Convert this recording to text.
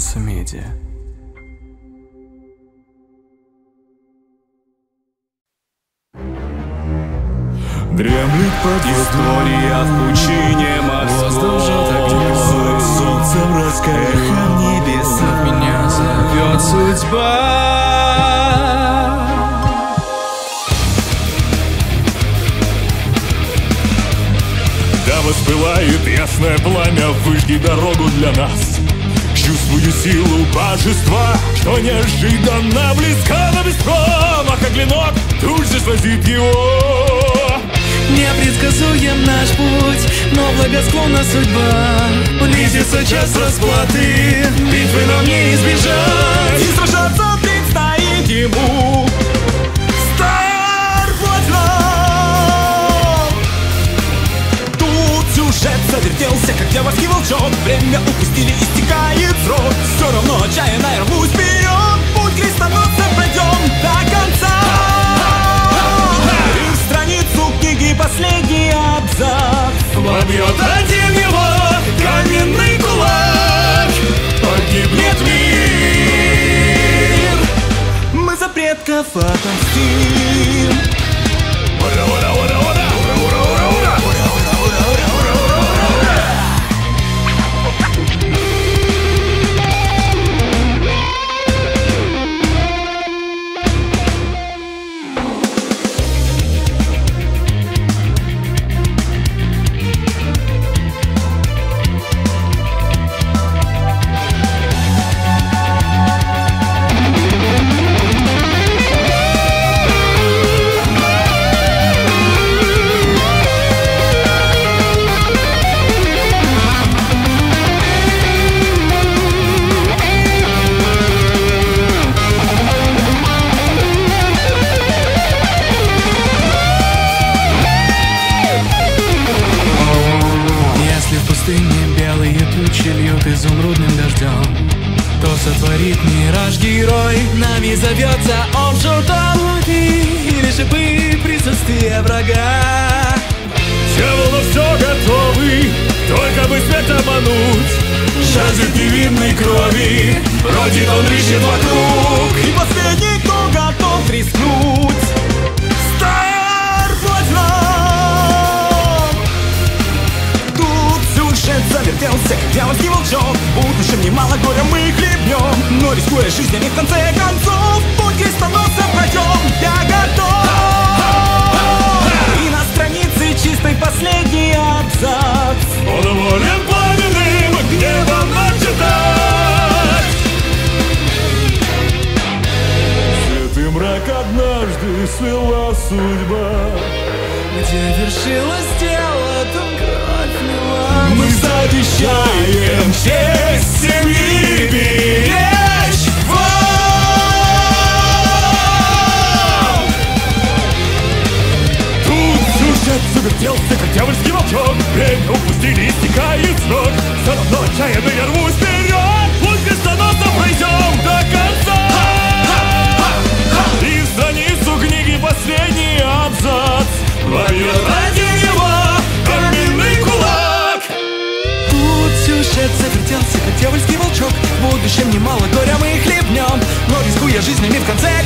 Альянса Медиа. Дремлет под история в пучине морской. Солнцем раскаленным небесам меня зовет судьба. Да воспылает ясное пламя, выжги дорогу для нас. Чувствую силу божества, что неожиданно близка на бестром. А как клинок тут же сразит его. Непредсказуем наш путь, но благосклонна судьба. Близится час расплаты, битвы нам не избежать. И сражаться предстоит ему. Сюжет завертелся, как дьявольский волчок. Время упустили, истекает срок. Все равно отчаянно я рвусь вперед. Путь крестоносца пройдем до конца. И в страницу книги последний абзац вобьет один его каменный кулак. Погибнет мир. Мы за предков отомстим. Изумрудным дождем, то сотворит мираж герой. Нами зовется он шутом, или шипы присутствия врага. Дьяволу все готовы, только бы свет обмануть. Жаждет невинной крови, бродит он, рыщет вокруг. И последний, кто готов рискнуть. Завертелся, как дьявольский волчок. В будущем немало горя мы хлебнем, но рискуя жизнями в конце концов, путь крестоносца пройдем. Я готов. И на странице чистой последний абзац он волен пламенным гневом начитать. Свет и мрак однажды свела судьба, где вершилось дело, там кровь лила. Мы завещаем честь семьи беречь вам. Тут сюжет завертелся, как дьявольский волчок. Время упустили, истекает срок. Все равно отчаянно я рвусь вперед. Путь крестоносца пройдем до конца. И в страницу книги последний абзац вобьет один его каменный кулак. Сюжет завертелся, как дьявольский волчок. В будущем немало горя мы хлебнем, но рискуя жизнями в конце